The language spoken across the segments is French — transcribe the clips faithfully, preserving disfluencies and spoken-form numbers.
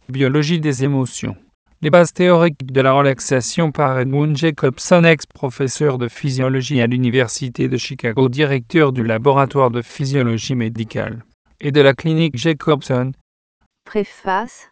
Biologie des émotions. Les bases théoriques de la relaxation par Edmund Jacobson, ex-professeur de physiologie à l'Université de Chicago, directeur du laboratoire de physiologie médicale et de la clinique Jacobson. Préface.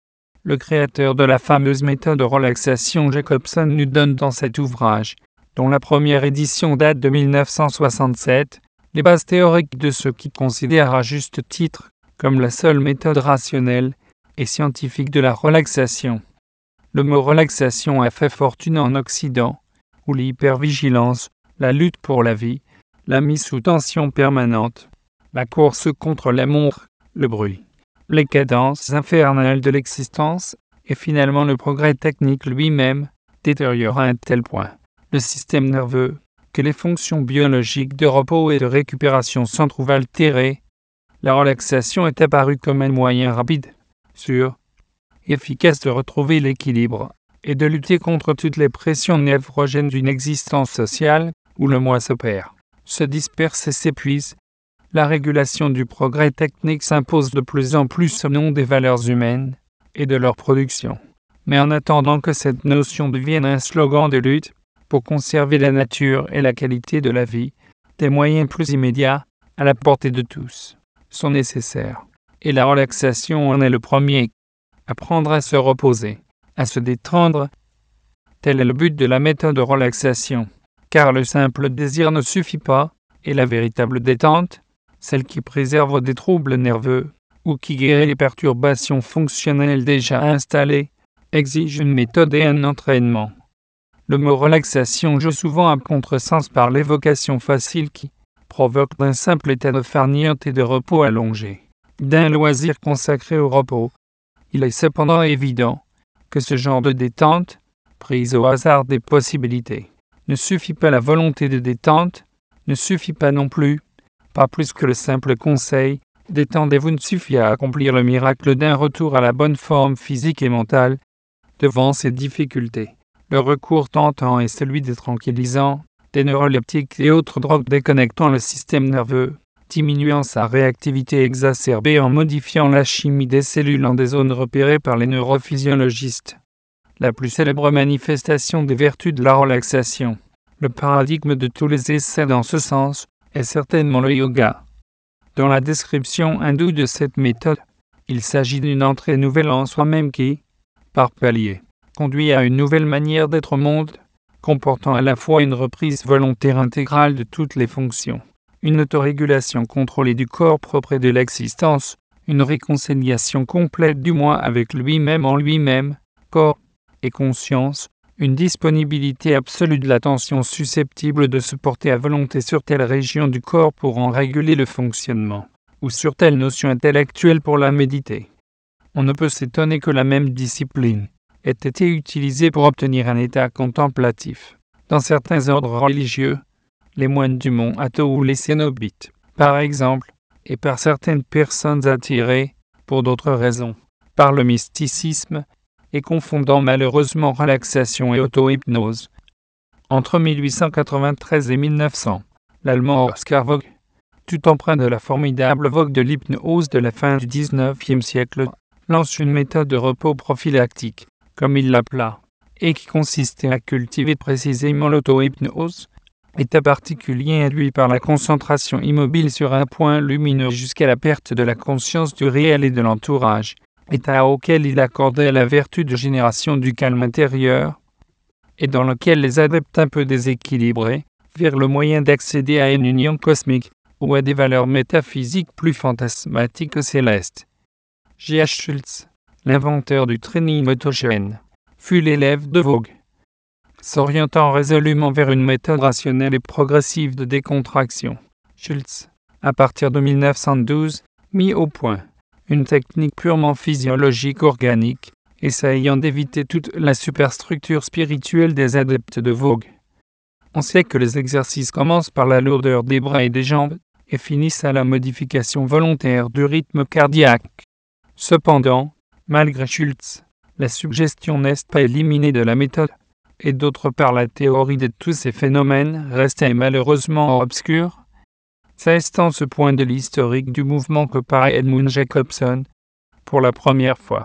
Le créateur de la fameuse méthode de relaxation Jacobson nous donne dans cet ouvrage, dont la première édition date de mille neuf cent soixante-sept, les bases théoriques de ce qu'il considère à juste titre comme la seule méthode rationnelle et scientifique de la relaxation. Le mot relaxation a fait fortune en Occident, où l'hypervigilance, la lutte pour la vie, la mise sous tension permanente, la course contre la montre, le bruit, les cadences infernales de l'existence et finalement le progrès technique lui-même détériorent à un tel point le système nerveux que les fonctions biologiques de repos et de récupération s'en trouvent altérées. La relaxation est apparue comme un moyen rapide, sûr et efficace de retrouver l'équilibre et de lutter contre toutes les pressions névrogènes d'une existence sociale où le moi se perd, se disperse et s'épuise. La régulation du progrès technique s'impose de plus en plus au nom des valeurs humaines et de leur production. Mais en attendant que cette notion devienne un slogan de lutte pour conserver la nature et la qualité de la vie, des moyens plus immédiats, à la portée de tous, sont nécessaires. Et la relaxation en est le premier. Apprendre à se reposer, à se détendre. Tel est le but de la méthode de relaxation, car le simple désir ne suffit pas, et la véritable détente, celle qui préserve des troubles nerveux ou qui guérit les perturbations fonctionnelles déjà installées, exige une méthode et un entraînement. Le mot relaxation joue souvent à contresens par l'évocation facile qui provoque d'un simple état de farniente et de repos allongé, d'un loisir consacré au repos. Il est cependant évident que ce genre de détente, prise au hasard des possibilités, ne suffit pas. La volonté de détente ne suffit pas non plus. Pas plus que le simple conseil « détendez-vous » ne suffit à accomplir le miracle d'un retour à la bonne forme physique et mentale. Devant ces difficultés, le recours tentant est celui des tranquillisants, des neuroleptiques et autres drogues déconnectant le système nerveux, diminuant sa réactivité exacerbée en modifiant la chimie des cellules en des zones repérées par les neurophysiologistes. La plus célèbre manifestation des vertus de la relaxation, le paradigme de tous les essais dans ce sens, est certainement le yoga. Dans la description hindoue de cette méthode, il s'agit d'une entrée nouvelle en soi-même qui, par paliers, conduit à une nouvelle manière d'être au monde, comportant à la fois une reprise volontaire intégrale de toutes les fonctions, une autorégulation contrôlée du corps propre et de l'existence, une réconciliation complète du moi avec lui-même en lui-même, corps et conscience, une disponibilité absolue de l'attention susceptible de se porter à volonté sur telle région du corps pour en réguler le fonctionnement, ou sur telle notion intellectuelle pour la méditer. On ne peut s'étonner que la même discipline ait été utilisée pour obtenir un état contemplatif. Dans certains ordres religieux, les moines du mont Ato ou les cénobites, par exemple, et par certaines personnes attirées, pour d'autres raisons, par le mysticisme, et confondant malheureusement relaxation et auto-hypnose. Entre mille huit cent quatre-vingt-treize et mille neuf cents, l'allemand Oskar Vogt, tout empreint de la formidable vogue de l'hypnose de la fin du dix-neuvième siècle, lance une méthode de repos prophylactique, comme il l'appela, et qui consistait à cultiver précisément l'auto-hypnose, état particulier induit par la concentration immobile sur un point lumineux jusqu'à la perte de la conscience du réel et de l'entourage, état auquel il accordait la vertu de génération du calme intérieur, et dans lequel les adeptes un peu déséquilibrés virent le moyen d'accéder à une union cosmique ou à des valeurs métaphysiques plus fantasmatiques que célestes. J H Schultz, l'inventeur du training autogène, fut l'élève de Vogt, s'orientant résolument vers une méthode rationnelle et progressive de décontraction. Schultz, à partir de mille neuf cent douze, mit au point une technique purement physiologique organique, essayant d'éviter toute la superstructure spirituelle des adeptes de Vogt. On sait que les exercices commencent par la lourdeur des bras et des jambes et finissent à la modification volontaire du rythme cardiaque. Cependant, malgré Schultz, la suggestion n'est pas éliminée de la méthode, et d'autre part la théorie de tous ces phénomènes restait malheureusement obscure. C'est en ce point de l'historique du mouvement que paraît Edmund Jacobson, pour la première fois,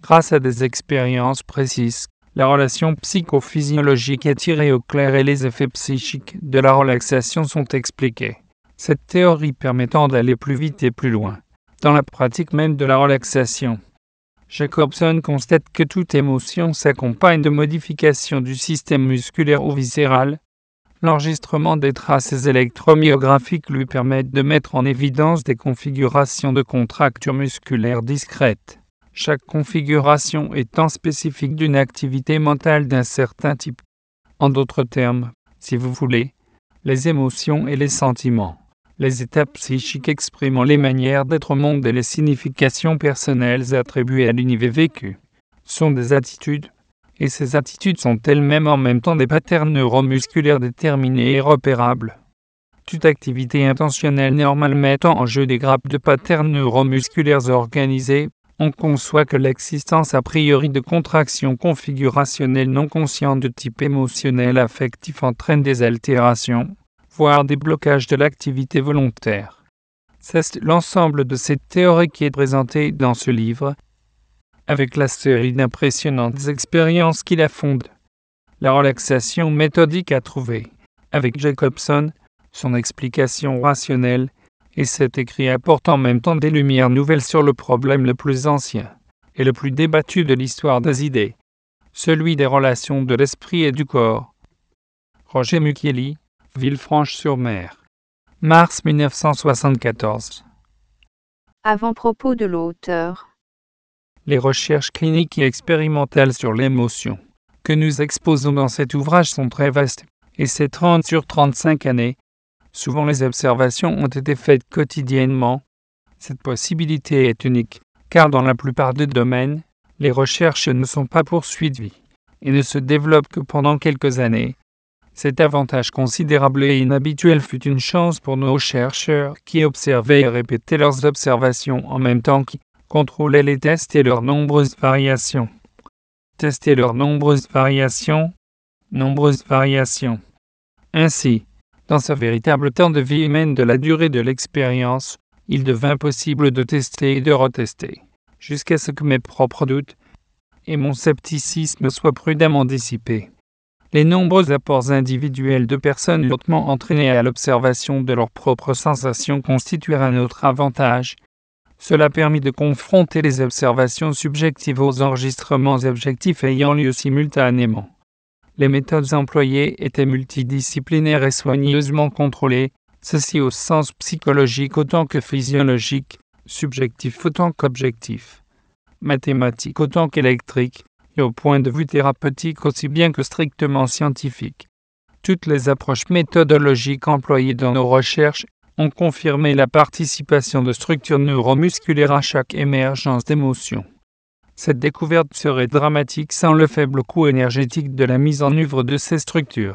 Grâce à des expériences précises, la relation psychophysiologique est tirée au clair et les effets psychiques de la relaxation sont expliqués. Cette théorie permettant d'aller plus vite et plus loin dans la pratique même de la relaxation. Jacobson constate que toute émotion s'accompagne de modifications du système musculaire ou viscéral. L'enregistrement des traces électromyographiques lui permet de mettre en évidence des configurations de contractures musculaires discrètes. Chaque configuration étant spécifique d'une activité mentale d'un certain type. En d'autres termes, si vous voulez, les émotions et les sentiments, les états psychiques exprimant les manières d'être au monde et les significations personnelles attribuées à l'univers vécu, sont des attitudes, et ces attitudes sont elles-mêmes en même temps des patterns neuromusculaires déterminés et repérables. Toute activité intentionnelle normale mettant en jeu des grappes de patterns neuromusculaires organisés, on conçoit que l'existence a priori de contractions configurationnelles non conscientes de type émotionnel affectif entraîne des altérations, voire des blocages de l'activité volontaire. C'est l'ensemble de cette théorie qui est présentée dans ce livre, avec la série d'impressionnantes expériences qui la fondent. La relaxation méthodique à trouver, avec Jacobson, son explication rationnelle, et cet écrit apporte en même temps des lumières nouvelles sur le problème le plus ancien et le plus débattu de l'histoire des idées, celui des relations de l'esprit et du corps. Roger Mukieli, Villefranche-sur-Mer, mars mille neuf cent soixante-quatorze. Avant-propos de l'auteur. Les recherches cliniques et expérimentales sur l'émotion que nous exposons dans cet ouvrage sont très vastes, et c'est trente sur trente-cinq années. Souvent les observations ont été faites quotidiennement. Cette possibilité est unique, car dans la plupart des domaines, les recherches ne sont pas poursuivies et ne se développent que pendant quelques années. Cet avantage considérable et inhabituel fut une chance pour nos chercheurs qui observaient et répétaient leurs observations en même temps qu'ils contrôlaient les tests et leurs nombreuses variations. Tester leurs nombreuses variations, nombreuses variations. Ainsi, dans ce véritable temps de vie humaine de la durée de l'expérience, il devint possible de tester et de retester, jusqu'à ce que mes propres doutes et mon scepticisme soient prudemment dissipés. Les nombreux apports individuels de personnes hautement entraînées à l'observation de leurs propres sensations constituèrent un autre avantage. Cela permit de confronter les observations subjectives aux enregistrements objectifs ayant lieu simultanément. Les méthodes employées étaient multidisciplinaires et soigneusement contrôlées, ceci au sens psychologique autant que physiologique, subjectif autant qu'objectif, mathématique autant qu'électrique, et au point de vue thérapeutique aussi bien que strictement scientifique. Toutes les approches méthodologiques employées dans nos recherches ont confirmé la participation de structures neuromusculaires à chaque émergence d'émotions. Cette découverte serait dramatique sans le faible coût énergétique de la mise en œuvre de ces structures.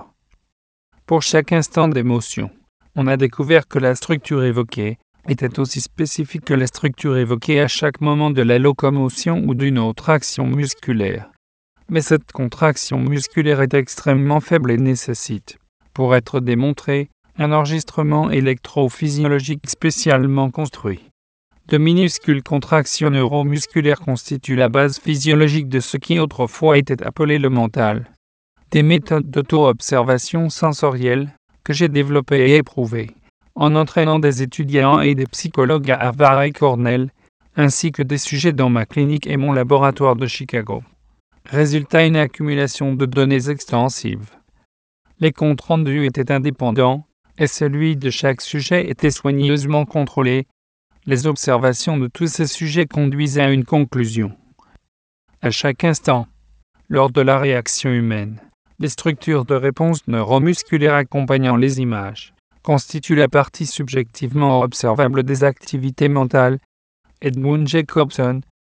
Pour chaque instant d'émotion, on a découvert que la structure évoquée était aussi spécifique que la structure évoquée à chaque moment de la locomotion ou d'une autre action musculaire. Mais cette contraction musculaire est extrêmement faible et nécessite, pour être démontrée, un enregistrement électrophysiologique spécialement construit. De minuscules contractions neuromusculaires constituent la base physiologique de ce qui autrefois était appelé le mental. Des méthodes d'auto-observation sensorielle que j'ai développées et éprouvées, en entraînant des étudiants et des psychologues à Harvard et Cornell, ainsi que des sujets dans ma clinique et mon laboratoire de Chicago. Résultat, une accumulation de données extensives. Les comptes rendus étaient indépendants, et celui de chaque sujet était soigneusement contrôlé. Les observations de tous ces sujets conduisaient à une conclusion. À chaque instant, lors de la réaction humaine, les structures de réponse neuromusculaires accompagnant les images constituent la partie subjectivement observable des activités mentales. Edmund Jacobson,